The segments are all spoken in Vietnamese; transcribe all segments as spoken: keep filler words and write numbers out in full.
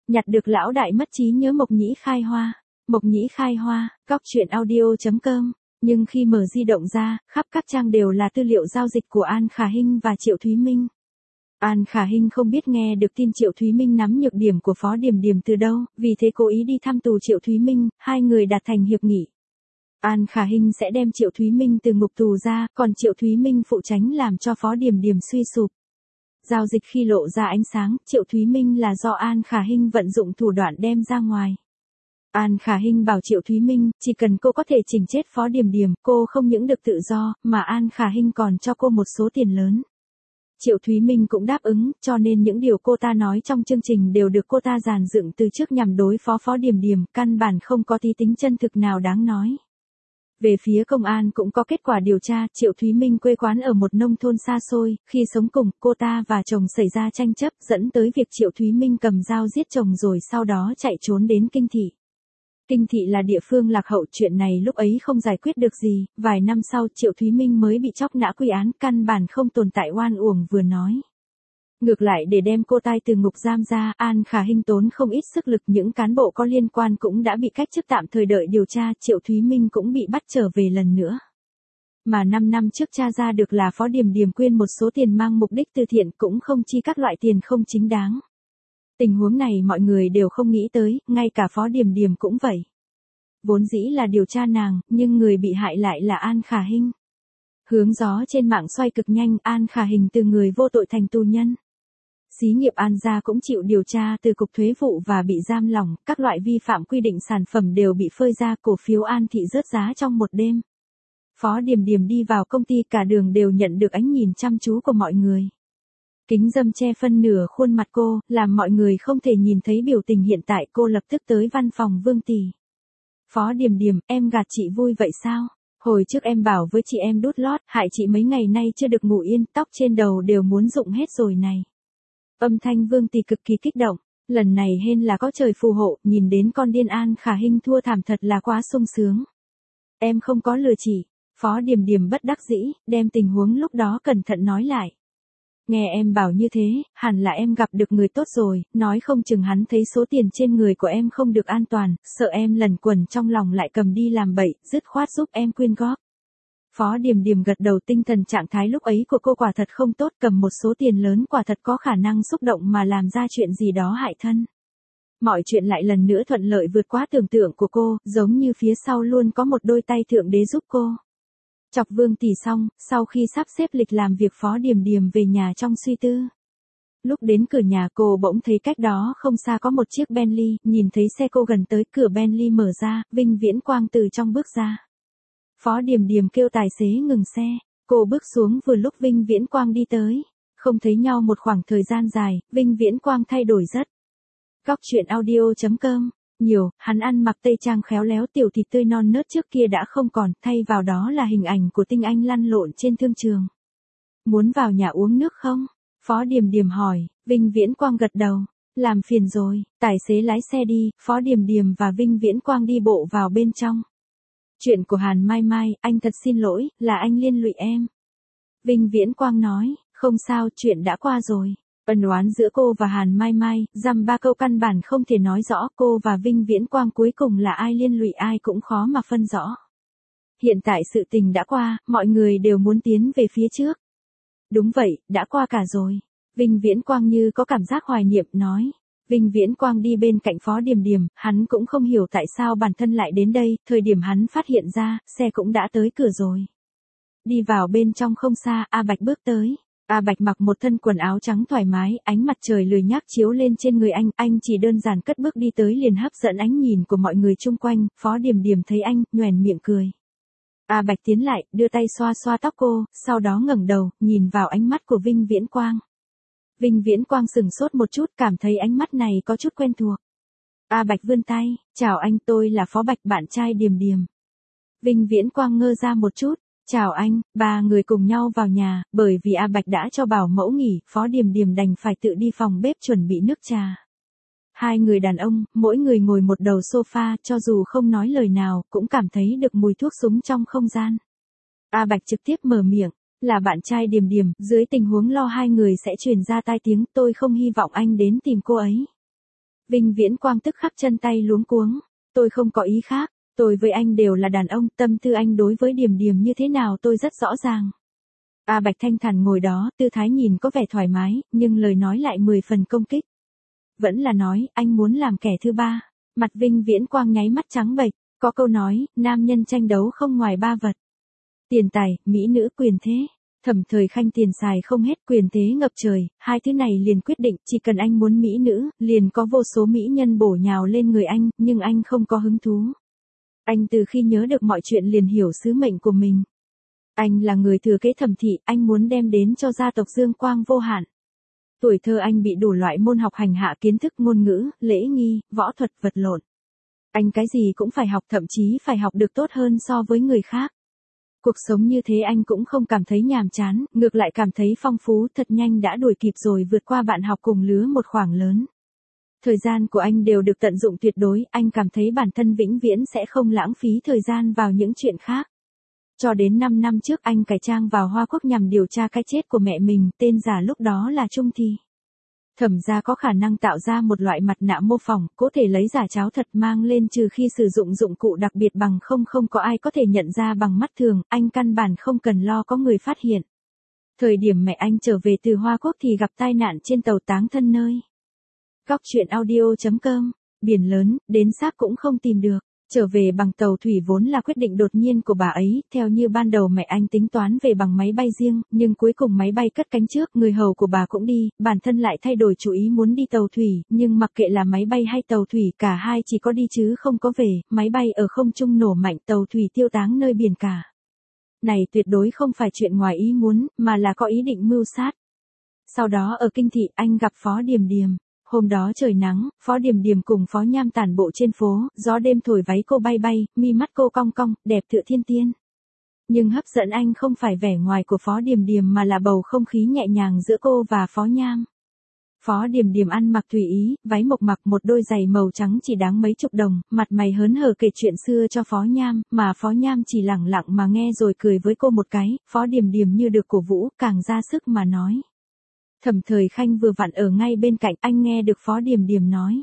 Nhặt được lão đại mất trí nhớ Mộc Nhĩ khai hoa. Mộc Nhĩ khai hoa, cóc truyện audio chấm com. Nhưng khi mở di động ra, khắp các trang đều là tư liệu giao dịch của An Khả Hinh và Triệu Thúy Minh. An Khả Hinh không biết nghe được tin Triệu Thúy Minh nắm nhược điểm của Phó Điềm Điềm từ đâu, vì thế cố ý đi thăm tù Triệu Thúy Minh, hai người đạt thành hiệp nghị. An Khả Hinh sẽ đem Triệu Thúy Minh từ ngục tù ra, còn Triệu Thúy Minh phụ trách làm cho Phó Điềm Điềm suy sụp. Giao dịch khi lộ ra ánh sáng, Triệu Thúy Minh là do An Khả Hinh vận dụng thủ đoạn đem ra ngoài. An Khả Hinh bảo Triệu Thúy Minh, chỉ cần cô có thể chỉnh chết Phó Điềm Điềm, cô không những được tự do, mà An Khả Hinh còn cho cô một số tiền lớn. Triệu Thúy Minh cũng đáp ứng, cho nên những điều cô ta nói trong chương trình đều được cô ta dàn dựng từ trước nhằm đối phó Phó Điềm Điềm, căn bản không có tí tính chân thực nào đáng nói. Về phía công an cũng có kết quả điều tra, Triệu Thúy Minh quê quán ở một nông thôn xa xôi, khi sống cùng, cô ta và chồng xảy ra tranh chấp, dẫn tới việc Triệu Thúy Minh cầm dao giết chồng rồi sau đó chạy trốn đến Kinh Thị. Kinh Thị là địa phương lạc hậu, chuyện này lúc ấy không giải quyết được gì, vài năm sau Triệu Thúy Minh mới bị chóc nã quy án, căn bản không tồn tại oan uổng vừa nói. Ngược lại để đem cô ta từ ngục giam ra, An Khả Hinh tốn không ít sức lực, những cán bộ có liên quan cũng đã bị cách chức tạm thời đợi điều tra, Triệu Thúy Minh cũng bị bắt trở về lần nữa. Mà năm năm trước tra ra được là Phó Điềm Điềm quyên một số tiền mang mục đích từ thiện, cũng không chi các loại tiền không chính đáng. Tình huống này mọi người đều không nghĩ tới, ngay cả Phó Điềm Điềm cũng vậy. Vốn dĩ là điều tra nàng, nhưng người bị hại lại là An Khả Hinh. Hướng gió trên mạng xoay cực nhanh, An Khả Hinh từ người vô tội thành tù nhân. Xí nghiệp An gia cũng chịu điều tra từ cục thuế vụ và bị giam lỏng, các loại vi phạm quy định sản phẩm đều bị phơi ra, cổ phiếu An Thị rớt giá trong một đêm. Phó Điềm Điềm đi vào công ty cả đường đều nhận được ánh nhìn chăm chú của mọi người. Kính râm che phân nửa khuôn mặt cô, làm mọi người không thể nhìn thấy biểu tình hiện tại, cô lập tức tới văn phòng Vương Tỷ. Phó Điềm Điềm, em gạt chị vui vậy sao? Hồi trước em bảo với chị em đút lót, hại chị mấy ngày nay chưa được ngủ yên, tóc trên đầu đều muốn rụng hết rồi này. Âm thanh Vương Tỷ cực kỳ kích động, lần này hên là có trời phù hộ, nhìn đến con điên An Khả Hinh thua thảm thật là quá sung sướng. Em không có lừa chị. Phó Điềm Điềm bất đắc dĩ, đem tình huống lúc đó cẩn thận nói lại. Nghe em bảo như thế, hẳn là em gặp được người tốt rồi, nói không chừng hắn thấy số tiền trên người của em không được an toàn, sợ em lẩn quẩn trong lòng lại cầm đi làm bậy, dứt khoát giúp em quyên góp. Phó Điềm Điềm gật đầu, tinh thần trạng thái lúc ấy của cô quả thật không tốt, cầm một số tiền lớn quả thật có khả năng xúc động mà làm ra chuyện gì đó hại thân. Mọi chuyện lại lần nữa thuận lợi vượt quá tưởng tượng của cô, giống như phía sau luôn có một đôi tay thượng đế giúp cô. Chọc Vương Tỷ xong, sau khi sắp xếp lịch làm việc, Phó Điềm Điềm về nhà trong suy tư. Lúc đến cửa nhà cô bỗng thấy cách đó không xa có một chiếc Bentley, nhìn thấy xe cô gần tới, cửa Bentley mở ra, Vinh Viễn Quang từ trong bước ra. Phó Điềm Điềm kêu tài xế ngừng xe, cô bước xuống vừa lúc Vinh Viễn Quang đi tới. Không thấy nhau một khoảng thời gian dài, Vinh Viễn Quang thay đổi rất. Cóc truyện audio chấm com. Nhiều, hắn ăn mặc tây trang khéo léo, tiểu thịt tươi non nớt trước kia đã không còn, thay vào đó là hình ảnh của tinh anh lăn lộn trên thương trường. Muốn vào nhà uống nước không? Phó Điềm Điềm hỏi, Vinh Viễn Quang gật đầu. Làm phiền rồi, tài xế lái xe đi, Phó Điềm Điềm và Vinh Viễn Quang đi bộ vào bên trong. Chuyện của Hàn Mai Mai, anh thật xin lỗi, là anh liên lụy em. Vinh Viễn Quang nói, không sao, chuyện đã qua rồi. Ân oán giữa cô và Hàn Mai Mai, dăm ba câu căn bản không thể nói rõ, cô và Vinh Viễn Quang cuối cùng là ai liên lụy ai cũng khó mà phân rõ. Hiện tại sự tình đã qua, mọi người đều muốn tiến về phía trước. Đúng vậy, đã qua cả rồi. Vinh Viễn Quang như có cảm giác hoài niệm, nói. Vinh Viễn Quang đi bên cạnh Phó Điềm Điềm, hắn cũng không hiểu tại sao bản thân lại đến đây, thời điểm hắn phát hiện ra, xe cũng đã tới cửa rồi. Đi vào bên trong không xa, A Bạch bước tới. A Bạch mặc một thân quần áo trắng thoải mái, ánh mặt trời lười nhác chiếu lên trên người anh, anh chỉ đơn giản cất bước đi tới liền hấp dẫn ánh nhìn của mọi người chung quanh, Phó Điềm Điềm thấy anh, nhoẻn miệng cười. A Bạch tiến lại, đưa tay xoa xoa tóc cô, sau đó ngẩng đầu, nhìn vào ánh mắt của Vinh Viễn Quang. Vinh Viễn Quang sừng sốt một chút, cảm thấy ánh mắt này có chút quen thuộc. A Bạch vươn tay, chào anh, tôi là Phó Bạch, bạn trai Điềm Điềm. Vinh Viễn Quang ngơ ra một chút. Chào anh, ba người cùng nhau vào nhà, bởi vì A Bạch đã cho bảo mẫu nghỉ, Phó Điềm Điềm đành phải tự đi phòng bếp chuẩn bị nước trà. Hai người đàn ông, mỗi người ngồi một đầu sofa, cho dù không nói lời nào, cũng cảm thấy được mùi thuốc súng trong không gian. A Bạch trực tiếp mở miệng, là bạn trai Điềm Điềm, dưới tình huống lo hai người sẽ truyền ra tai tiếng, tôi không hy vọng anh đến tìm cô ấy. Vinh Viễn Quang tức khắc chân tay luống cuống. Tôi không có ý khác, tôi với anh đều là đàn ông, tâm tư anh đối với Điềm Điềm như thế nào tôi rất rõ ràng. A Bạch thanh thản ngồi đó, tư thái nhìn có vẻ thoải mái, nhưng lời nói lại mười phần công kích. Vẫn là nói, anh muốn làm kẻ thứ ba. Mặt Vinh Viễn Quang nháy mắt trắng bệch, có câu nói, nam nhân tranh đấu không ngoài ba vật. Tiền tài, mỹ nữ, quyền thế. Thẩm Thời Khanh tiền xài không hết, quyền thế ngập trời, hai thứ này liền quyết định, chỉ cần anh muốn mỹ nữ, liền có vô số mỹ nhân bổ nhào lên người anh, nhưng anh không có hứng thú. Anh từ khi nhớ được mọi chuyện liền hiểu sứ mệnh của mình. Anh là người thừa kế Thẩm thị, anh muốn đem đến cho gia tộc dương quang vô hạn. Tuổi thơ anh bị đủ loại môn học hành hạ kiến thức ngôn ngữ, lễ nghi, võ thuật vật lộn. Anh cái gì cũng phải học, thậm chí phải học được tốt hơn so với người khác. Cuộc sống như thế anh cũng không cảm thấy nhàm chán, ngược lại cảm thấy phong phú, thật nhanh đã đuổi kịp rồi vượt qua bạn học cùng lứa một khoảng lớn. Thời gian của anh đều được tận dụng tuyệt đối, anh cảm thấy bản thân vĩnh viễn sẽ không lãng phí thời gian vào những chuyện khác. Cho đến năm năm trước anh cải trang vào Hoa Quốc nhằm điều tra cái chết của mẹ mình, tên giả lúc đó là Trung Thi. Thẩm gia có khả năng tạo ra một loại mặt nạ mô phỏng, có thể lấy giả cháo thật mang lên trừ khi sử dụng dụng cụ đặc biệt bằng không không có ai có thể nhận ra bằng mắt thường, anh căn bản không cần lo có người phát hiện. Thời điểm mẹ anh trở về từ Hoa Quốc thì gặp tai nạn trên tàu táng thân nơi. Góc truyện audio chấm com, biển lớn, đến xác cũng không tìm được. Trở về bằng tàu thủy vốn là quyết định đột nhiên của bà ấy, theo như ban đầu mẹ anh tính toán về bằng máy bay riêng, nhưng cuối cùng máy bay cất cánh trước, người hầu của bà cũng đi, bản thân lại thay đổi chủ ý muốn đi tàu thủy, nhưng mặc kệ là máy bay hay tàu thủy, cả hai chỉ có đi chứ không có về, máy bay ở không trung nổ mạnh, tàu thủy tiêu táng nơi biển cả. Này tuyệt đối không phải chuyện ngoài ý muốn, mà là có ý định mưu sát. Sau đó ở Kinh Thị anh gặp Phó Điềm Điềm. Hôm đó trời nắng, Phó Điềm Điềm cùng Phó Nham tản bộ trên phố, gió đêm thổi váy cô bay bay, mi mắt cô cong cong, đẹp tựa thiên tiên. Nhưng hấp dẫn anh không phải vẻ ngoài của Phó Điềm Điềm mà là bầu không khí nhẹ nhàng giữa cô và Phó Nham. Phó Điềm Điềm ăn mặc tùy ý, váy mộc mặc một đôi giày màu trắng chỉ đáng mấy chục đồng, mặt mày hớn hở kể chuyện xưa cho Phó Nham, mà Phó Nham chỉ lẳng lặng mà nghe rồi cười với cô một cái, Phó Điềm Điềm như được cổ vũ, càng ra sức mà nói. Thẩm Thời Khanh vừa vặn ở ngay bên cạnh, anh nghe được Phó Điềm Điềm nói.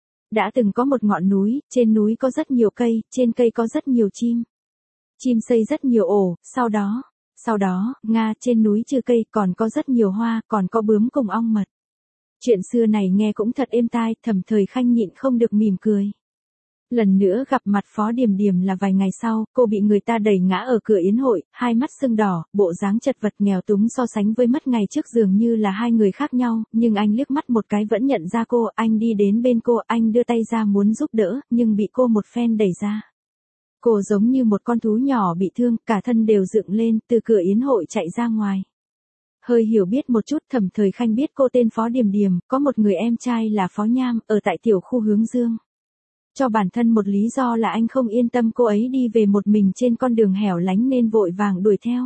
Đã từng có một ngọn núi, trên núi có rất nhiều cây, trên cây có rất nhiều chim. Chim xây rất nhiều ổ, sau đó, sau đó, Nga, trên núi trừ cây còn có rất nhiều hoa, còn có bướm cùng ong mật. Chuyện xưa này nghe cũng thật êm tai, Thẩm Thời Khanh nhịn không được mỉm cười. Lần nữa gặp mặt Phó Điềm Điềm là vài ngày sau, cô bị người ta đẩy ngã ở cửa yến hội, hai mắt sưng đỏ, bộ dáng chật vật nghèo túng so sánh với mất ngày trước dường như là hai người khác nhau, nhưng anh liếc mắt một cái vẫn nhận ra cô, anh đi đến bên cô, anh đưa tay ra muốn giúp đỡ, nhưng bị cô một phen đẩy ra. Cô giống như một con thú nhỏ bị thương, cả thân đều dựng lên, từ cửa yến hội chạy ra ngoài. Hơi hiểu biết một chút, Thẩm Thời Khanh biết cô tên Phó Điềm Điềm, có một người em trai là Phó Nham, ở tại tiểu khu Hướng Dương. Cho bản thân một lý do là anh không yên tâm cô ấy đi về một mình trên con đường hẻo lánh nên vội vàng đuổi theo.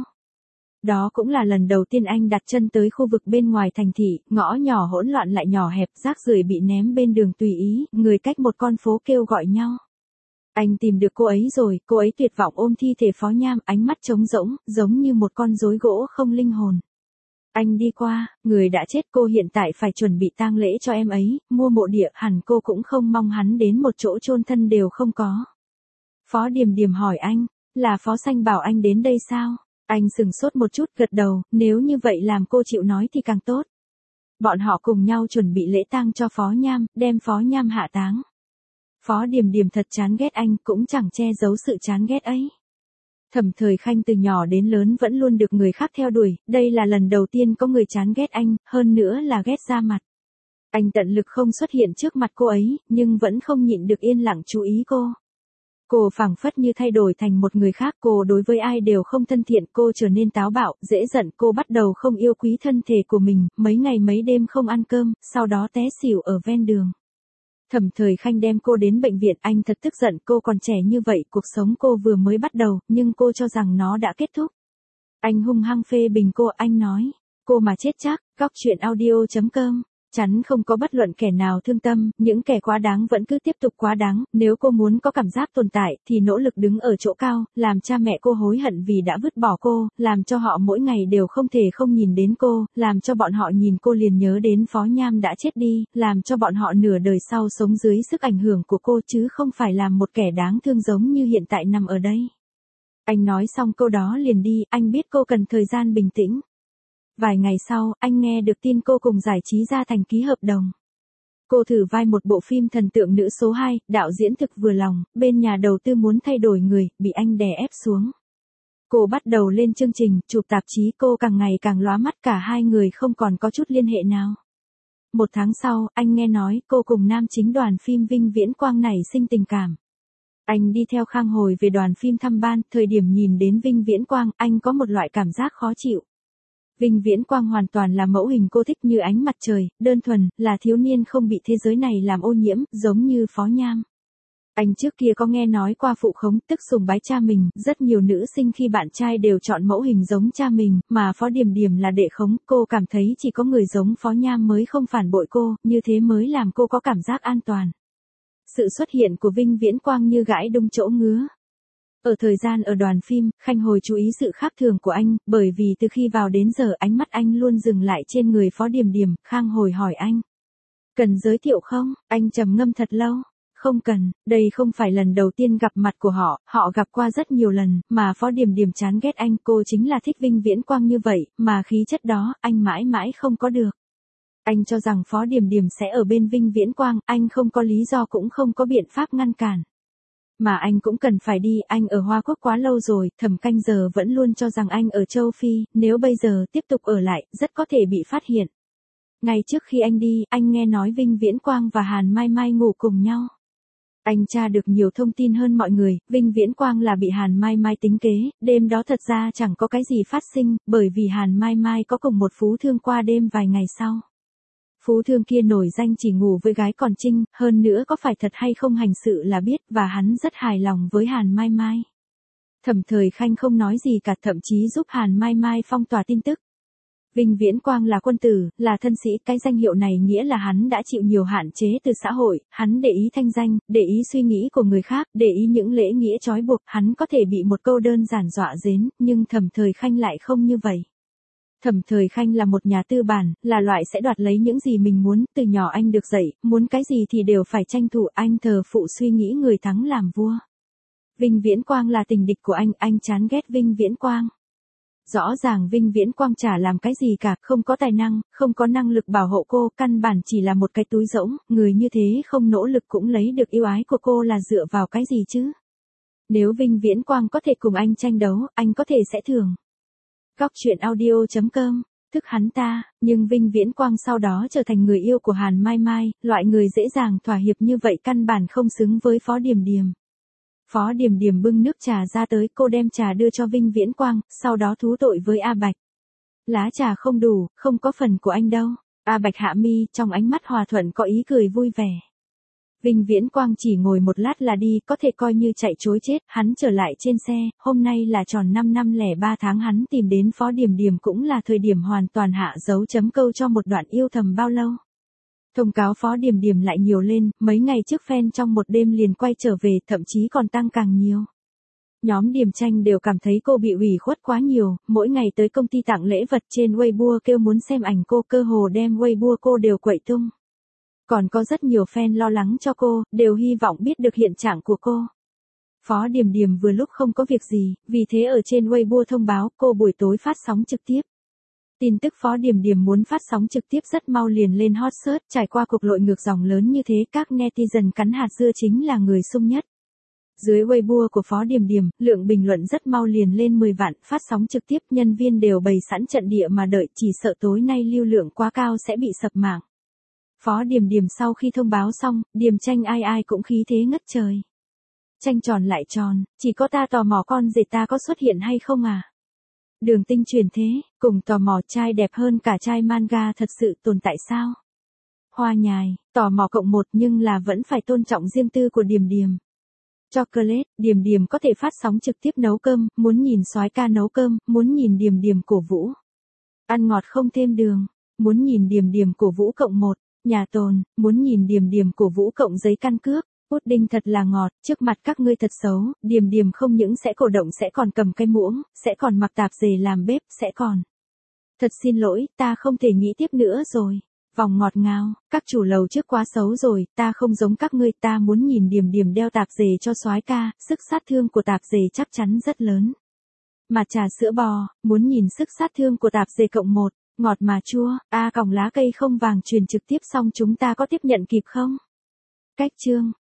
Đó cũng là lần đầu tiên anh đặt chân tới khu vực bên ngoài thành thị, ngõ nhỏ hỗn loạn lại nhỏ hẹp, rác rưởi bị ném bên đường tùy ý, người cách một con phố kêu gọi nhau. Anh tìm được cô ấy rồi, cô ấy tuyệt vọng ôm thi thể Phó Nham, ánh mắt trống rỗng, giống như một con rối gỗ không linh hồn. Anh đi qua, người đã chết, cô hiện tại phải chuẩn bị tang lễ cho em ấy, mua mộ địa, hẳn cô cũng không mong hắn đến một chỗ chôn thân đều không có. Phó Điềm Điềm hỏi anh, là Phó Sanh bảo anh đến đây sao? Anh sừng sốt một chút gật đầu, nếu như vậy làm cô chịu nói thì càng tốt. Bọn họ cùng nhau chuẩn bị lễ tang cho Phó Nham, đem Phó Nham hạ táng. Phó Điềm Điềm thật chán ghét anh, cũng chẳng che giấu sự chán ghét ấy. Thẩm Thời Khanh từ nhỏ đến lớn vẫn luôn được người khác theo đuổi, đây là lần đầu tiên có người chán ghét anh, hơn nữa là ghét ra mặt. Anh tận lực không xuất hiện trước mặt cô ấy, nhưng vẫn không nhịn được yên lặng chú ý cô. Cô phảng phất như thay đổi thành một người khác, cô đối với ai đều không thân thiện, cô trở nên táo bạo, dễ giận, cô bắt đầu không yêu quý thân thể của mình, mấy ngày mấy đêm không ăn cơm, sau đó té xỉu ở ven đường. Thẩm Thời Khanh đem cô đến bệnh viện, anh thật tức giận, cô còn trẻ như vậy, cuộc sống cô vừa mới bắt đầu, nhưng cô cho rằng nó đã kết thúc. Anh hung hăng phê bình cô, anh nói, cô mà chết chắc, góc truyện audio chấm com. Chắn không có bất luận kẻ nào thương tâm, những kẻ quá đáng vẫn cứ tiếp tục quá đáng, nếu cô muốn có cảm giác tồn tại, thì nỗ lực đứng ở chỗ cao, làm cha mẹ cô hối hận vì đã vứt bỏ cô, làm cho họ mỗi ngày đều không thể không nhìn đến cô, làm cho bọn họ nhìn cô liền nhớ đến Phó Nham đã chết đi, làm cho bọn họ nửa đời sau sống dưới sức ảnh hưởng của cô chứ không phải làm một kẻ đáng thương giống như hiện tại nằm ở đây. Anh nói xong câu đó liền đi, anh biết cô cần thời gian bình tĩnh. Vài ngày sau, anh nghe được tin cô cùng Giải Trí Gia Thành ký hợp đồng. Cô thử vai một bộ phim thần tượng nữ số hai, đạo diễn thực vừa lòng, bên nhà đầu tư muốn thay đổi người, bị anh đè ép xuống. Cô bắt đầu lên chương trình, chụp tạp chí, cô càng ngày càng lóa mắt, cả hai người không còn có chút liên hệ nào. Một tháng sau, anh nghe nói cô cùng nam chính đoàn phim Vinh Viễn Quang nảy sinh tình cảm. Anh đi theo Khang Hồi về đoàn phim thăm ban, thời điểm nhìn đến Vinh Viễn Quang, anh có một loại cảm giác khó chịu. Vinh Viễn Quang hoàn toàn là mẫu hình cô thích như ánh mặt trời, đơn thuần, là thiếu niên không bị thế giới này làm ô nhiễm, giống như Phó Nham. Anh trước kia có nghe nói qua phụ khống, tức sùng bái cha mình, rất nhiều nữ sinh khi bạn trai đều chọn mẫu hình giống cha mình, mà Phó Điềm Điềm là đệ khống, cô cảm thấy chỉ có người giống Phó Nham mới không phản bội cô, như thế mới làm cô có cảm giác an toàn. Sự xuất hiện của Vinh Viễn Quang như gãi đung chỗ ngứa. Ở thời gian ở đoàn phim, Khanh Hồi chú ý sự khác thường của anh, bởi vì từ khi vào đến giờ ánh mắt anh luôn dừng lại trên người Phó Điềm Điềm. Khang Hồi hỏi anh. Cần giới thiệu không? Anh trầm ngâm thật lâu. Không cần, đây không phải lần đầu tiên gặp mặt của họ, họ gặp qua rất nhiều lần, mà Phó Điềm Điềm chán ghét anh, cô chính là thích Vinh Viễn Quang như vậy, mà khí chất đó, anh mãi mãi không có được. Anh cho rằng Phó Điềm Điềm sẽ ở bên Vinh Viễn Quang, anh không có lý do cũng không có biện pháp ngăn cản. Mà anh cũng cần phải đi, anh ở Hoa Quốc quá lâu rồi, Thẩm Canh giờ vẫn luôn cho rằng anh ở châu Phi, nếu bây giờ tiếp tục ở lại, rất có thể bị phát hiện. Ngay trước khi anh đi, anh nghe nói Vinh Viễn Quang và Hàn Mai Mai ngủ cùng nhau. Anh tra được nhiều thông tin hơn mọi người, Vinh Viễn Quang là bị Hàn Mai Mai tính kế, đêm đó thật ra chẳng có cái gì phát sinh, bởi vì Hàn Mai Mai có cùng một phú thương qua đêm vài ngày sau. Phú thương kia nổi danh chỉ ngủ với gái còn trinh, hơn nữa có phải thật hay không hành sự là biết, và hắn rất hài lòng với Hàn Mai Mai. Thẩm Thời Khanh không nói gì cả, thậm chí giúp Hàn Mai Mai phong tỏa tin tức. Vinh Viễn Quang là quân tử, là thân sĩ, cái danh hiệu này nghĩa là hắn đã chịu nhiều hạn chế từ xã hội, hắn để ý thanh danh, để ý suy nghĩ của người khác, để ý những lễ nghĩa trói buộc, hắn có thể bị một câu đơn giản dọa dến, nhưng Thẩm Thời Khanh lại không như vậy. Thẩm Thời Khanh là một nhà tư bản, là loại sẽ đoạt lấy những gì mình muốn, từ nhỏ anh được dạy, muốn cái gì thì đều phải tranh thủ, anh thờ phụ suy nghĩ người thắng làm vua. Vinh Viễn Quang là tình địch của anh, anh chán ghét Vinh Viễn Quang. Rõ ràng Vinh Viễn Quang chả làm cái gì cả, không có tài năng, không có năng lực bảo hộ cô, căn bản chỉ là một cái túi rỗng, người như thế không nỗ lực cũng lấy được yêu ái của cô là dựa vào cái gì chứ? Nếu Vinh Viễn Quang có thể cùng anh tranh đấu, anh có thể sẽ thưởng. Góc truyện audio chấm com, thức hắn ta, nhưng Vinh Viễn Quang sau đó trở thành người yêu của Hàn Mai Mai, loại người dễ dàng thỏa hiệp như vậy căn bản không xứng với Phó Điềm Điềm. Phó Điềm Điềm bưng nước trà ra tới, cô đem trà đưa cho Vinh Viễn Quang, sau đó thú tội với A Bạch. Lá trà không đủ, không có phần của anh đâu. A Bạch hạ mi, trong ánh mắt hòa thuận có ý cười vui vẻ. Vinh Viễn Quang chỉ ngồi một lát là đi, có thể coi như chạy trối chết, hắn trở lại trên xe, hôm nay là tròn năm năm lẻ ba tháng hắn tìm đến Phó Điềm Điềm cũng là thời điểm hoàn toàn hạ dấu chấm câu cho một đoạn yêu thầm bao lâu. Thông cáo Phó Điềm Điềm lại nhiều lên, mấy ngày trước fan trong một đêm liền quay trở về, thậm chí còn tăng càng nhiều. Nhóm Điềm Tranh đều cảm thấy cô bị ủy khuất quá nhiều, mỗi ngày tới công ty tặng lễ vật trên Weibo kêu muốn xem ảnh cô, cơ hồ đem Weibo cô đều quậy tung. Còn có rất nhiều fan lo lắng cho cô, đều hy vọng biết được hiện trạng của cô. Phó Điềm Điềm vừa lúc không có việc gì, vì thế ở trên Weibo thông báo cô buổi tối phát sóng trực tiếp. Tin tức Phó Điềm Điềm muốn phát sóng trực tiếp rất mau liền lên hot search, trải qua cuộc lội ngược dòng lớn như thế các netizen cắn hạt dưa chính là người sung nhất. Dưới Weibo của Phó Điềm Điềm, lượng bình luận rất mau liền lên mười vạn, phát sóng trực tiếp nhân viên đều bày sẵn trận địa mà đợi, chỉ sợ tối nay lưu lượng quá cao sẽ bị sập mạng. Phó Điềm Điềm sau khi thông báo xong, Điềm Tranh ai ai cũng khí thế ngất trời. Tranh tròn lại tròn, chỉ có ta tò mò con dệt ta có xuất hiện hay không à? Đường Tinh truyền thế, cùng tò mò trai đẹp hơn cả trai manga thật sự tồn tại sao? Hoa Nhài, tò mò cộng một nhưng là vẫn phải tôn trọng riêng tư của Điềm Điềm. Chocolate, Điềm Điềm có thể phát sóng trực tiếp nấu cơm, muốn nhìn soái ca nấu cơm, muốn nhìn Điềm Điềm cổ vũ. Ăn ngọt không thêm đường, muốn nhìn Điềm Điềm cổ vũ cộng một. Nhà tồn, muốn nhìn Điềm Điềm cổ vũ cộng giấy căn cước. Pudding thật là ngọt, trước mặt các ngươi thật xấu, Điềm Điềm không những sẽ cổ động sẽ còn cầm cái muỗng, sẽ còn mặc tạp dề làm bếp, sẽ còn. Thật xin lỗi, ta không thể nghĩ tiếp nữa rồi. Vòng ngọt ngào, các chủ lầu trước quá xấu rồi, ta không giống các ngươi, ta muốn nhìn Điềm Điềm đeo tạp dề cho soái ca, sức sát thương của tạp dề chắc chắn rất lớn. Mà trà sữa bò, muốn nhìn sức sát thương của tạp dề cộng một, ngọt mà chua, a còng lá cây không vàng truyền trực tiếp xong chúng ta có tiếp nhận kịp không? Cách chương